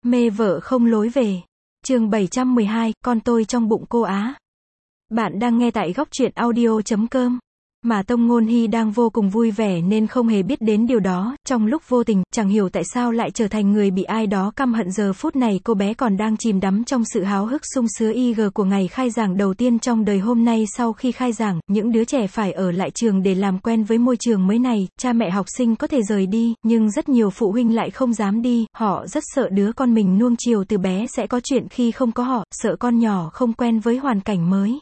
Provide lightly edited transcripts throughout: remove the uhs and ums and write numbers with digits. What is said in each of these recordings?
Mê vợ không lối về. Chương 712, con tôi trong bụng cô á. Bạn đang nghe tại góc truyện audio.com. Mà Tông Ngôn Hy đang vô cùng vui vẻ nên không hề biết đến điều đó, trong lúc vô tình, chẳng hiểu tại sao lại trở thành người bị ai đó căm hận. Giờ phút này cô bé còn đang chìm đắm trong sự háo hức sung sướng của ngày khai giảng đầu tiên trong đời. Hôm nay sau khi khai giảng, những đứa trẻ phải ở lại trường để làm quen với môi trường mới này. Cha mẹ học sinh có thể rời đi, nhưng rất nhiều phụ huynh lại không dám đi, họ rất sợ đứa con mình nuông chiều từ bé sẽ có chuyện khi không có họ, sợ con nhỏ không quen với hoàn cảnh mới,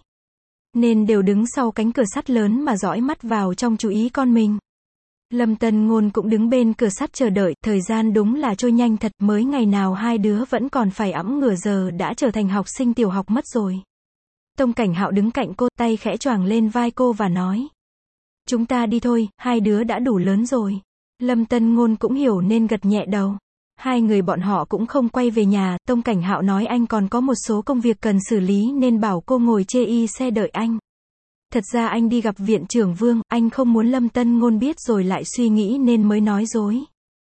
nên đều đứng sau cánh cửa sắt lớn mà dõi mắt vào trong chú ý con mình. Lâm Tân Ngôn cũng đứng bên cửa sắt chờ đợi, thời gian đúng là trôi nhanh thật, mới ngày nào hai đứa vẫn còn phải ẵm ngửa giờ đã trở thành học sinh tiểu học mất rồi. Tông Cảnh Hạo đứng cạnh cô, tay khẽ choàng lên vai cô và nói: "Chúng ta đi thôi, hai đứa đã đủ lớn rồi." Lâm Tân Ngôn cũng hiểu nên gật nhẹ đầu. Hai người bọn họ cũng không quay về nhà, Tông Cảnh Hạo nói anh còn có một số công việc cần xử lý nên bảo cô ngồi chê xe đợi anh. Thật ra anh đi gặp viện trưởng Vương, anh không muốn Lâm Tân Ngôn biết rồi lại suy nghĩ nên mới nói dối.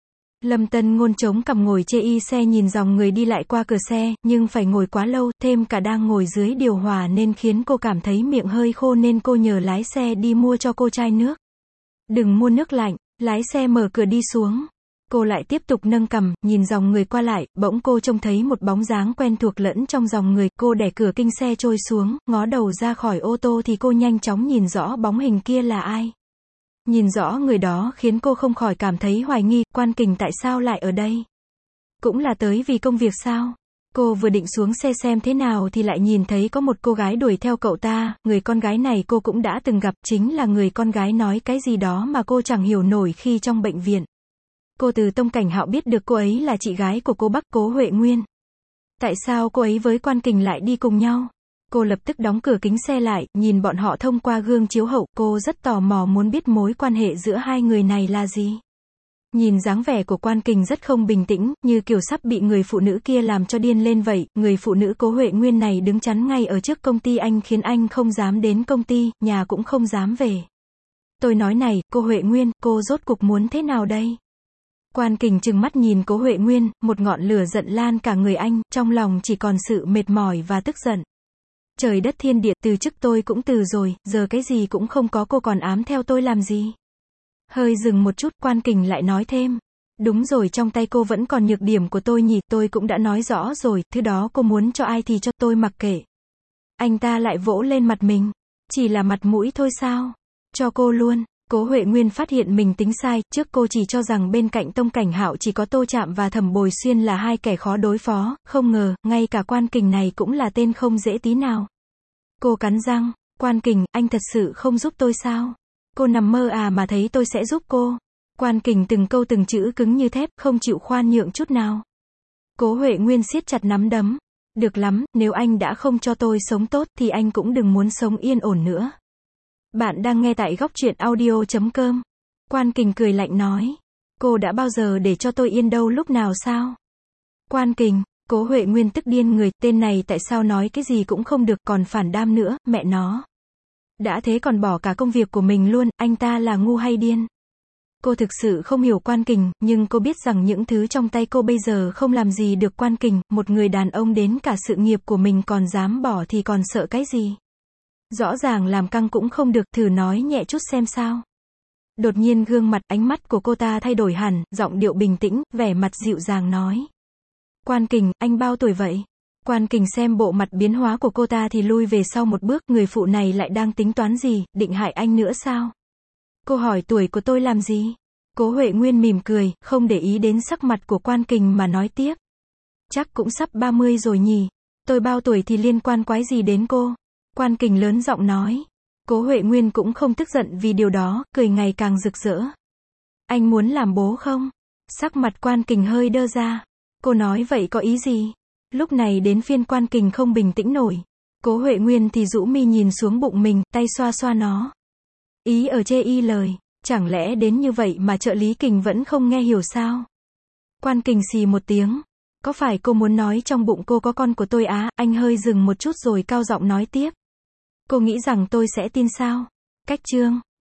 Lâm Tân Ngôn chống cằm ngồi chê xe nhìn dòng người đi lại qua cửa xe, nhưng phải ngồi quá lâu, thêm cả đang ngồi dưới điều hòa nên khiến cô cảm thấy miệng hơi khô nên cô nhờ lái xe đi mua cho cô chai nước. "Đừng mua nước lạnh." Lái xe mở cửa đi xuống. Cô lại tiếp tục nâng cằm, nhìn dòng người qua lại, bỗng cô trông thấy một bóng dáng quen thuộc lẫn trong dòng người, cô đẩy cửa kinh xe trôi xuống, ngó đầu ra khỏi ô tô thì cô nhanh chóng nhìn rõ bóng hình kia là ai. Nhìn rõ người đó khiến cô không khỏi cảm thấy hoài nghi, Quan Kình tại sao lại ở đây? Cũng là tới vì công việc sao? Cô vừa định xuống xe xem thế nào thì lại nhìn thấy có một cô gái đuổi theo cậu ta, người con gái này cô cũng đã từng gặp, chính là người con gái nói cái gì đó mà cô chẳng hiểu nổi khi trong bệnh viện. Cô từ Tông Cảnh Hạo biết được cô ấy là chị gái của cô Bắc, Cố Huệ Nguyên. Tại sao cô ấy với Quan Kình lại đi cùng nhau? Cô lập tức đóng cửa kính xe lại, nhìn bọn họ thông qua gương chiếu hậu, cô rất tò mò muốn biết mối quan hệ giữa hai người này là gì. Nhìn dáng vẻ của Quan Kình rất không bình tĩnh, như kiểu sắp bị người phụ nữ kia làm cho điên lên vậy. Người phụ nữ Cố Huệ Nguyên này đứng chắn ngay ở trước công ty anh khiến anh không dám đến công ty, nhà cũng không dám về. Tôi nói này, cô Huệ Nguyên, cô rốt cuộc muốn thế nào đây? Quan Kình trừng mắt nhìn Cố Huệ Nguyên, một ngọn lửa giận lan cả người anh, trong lòng chỉ còn sự mệt mỏi và tức giận. Trời đất thiên địa, từ chức tôi cũng từ rồi, giờ cái gì cũng không có cô còn ám theo tôi làm gì? Hơi dừng một chút, Quan Kình lại nói thêm: "Đúng rồi, trong tay cô vẫn còn nhược điểm của tôi nhỉ, tôi cũng đã nói rõ rồi, thứ đó cô muốn cho ai thì cho, tôi mặc kệ." Anh ta lại vỗ lên mặt mình. "Chỉ là mặt mũi thôi sao? Cho cô luôn." Cố Huệ Nguyên phát hiện mình tính sai, trước cô chỉ cho rằng bên cạnh Tông Cảnh Hạo chỉ có Tô Trạm và Thẩm Bồi Xuyên là hai kẻ khó đối phó, không ngờ, ngay cả Quan Kình này cũng là tên không dễ tí nào. Cô cắn răng: "Quan Kình, anh thật sự không giúp tôi sao? Cô nằm mơ à mà thấy tôi sẽ giúp cô?" Quan Kình từng câu từng chữ cứng như thép, không chịu khoan nhượng chút nào. Cố Huệ Nguyên siết chặt nắm đấm: "Được lắm, nếu anh đã không cho tôi sống tốt thì anh cũng đừng muốn sống yên ổn nữa." Bạn đang nghe tại góc truyện audio.com. Quan Kình cười lạnh nói: "Cô đã bao giờ để cho tôi yên đâu lúc nào sao?" Quan Kình. Cố Huệ Nguyên tức điên người, tên này tại sao nói cái gì cũng không được, còn phản đam nữa, mẹ nó. Đã thế còn bỏ cả công việc của mình luôn, anh ta là ngu hay điên? Cô thực sự không hiểu Quan Kình, nhưng cô biết rằng những thứ trong tay cô bây giờ không làm gì được Quan Kình, một người đàn ông đến cả sự nghiệp của mình còn dám bỏ thì còn sợ cái gì? Rõ ràng làm căng cũng không được, thử nói nhẹ chút xem sao. Đột nhiên gương mặt, ánh mắt của cô ta thay đổi hẳn, giọng điệu bình tĩnh, vẻ mặt dịu dàng nói: "Quan Kình, anh bao tuổi vậy?" Quan Kình xem bộ mặt biến hóa của cô ta thì lui về sau một bước, người phụ này lại đang tính toán gì, định hại anh nữa sao? Cô hỏi tuổi của tôi làm gì? Cố Huệ Nguyên mỉm cười, không để ý đến sắc mặt của Quan Kình mà nói tiếp: "Chắc cũng sắp 30 rồi nhỉ? Tôi bao tuổi thì liên quan quái gì đến cô?" Quan Kình lớn giọng nói. Cố Huệ Nguyên cũng không tức giận vì điều đó, cười ngày càng rực rỡ. "Anh muốn làm bố không?" Sắc mặt Quan Kình hơi đơ ra. Cô nói vậy có ý gì? Lúc này đến phiên Quan Kình không bình tĩnh nổi. Cố Huệ Nguyên thì rũ mi nhìn xuống bụng mình, tay xoa xoa nó. Ý ở chê lời. Chẳng lẽ đến như vậy mà trợ lý Kình vẫn không nghe hiểu sao? Quan Kình xì một tiếng. "Có phải cô muốn nói trong bụng cô có con của tôi á?" Anh hơi dừng một chút rồi cao giọng nói tiếp: "Cô nghĩ rằng tôi sẽ tin sao?" Cách chương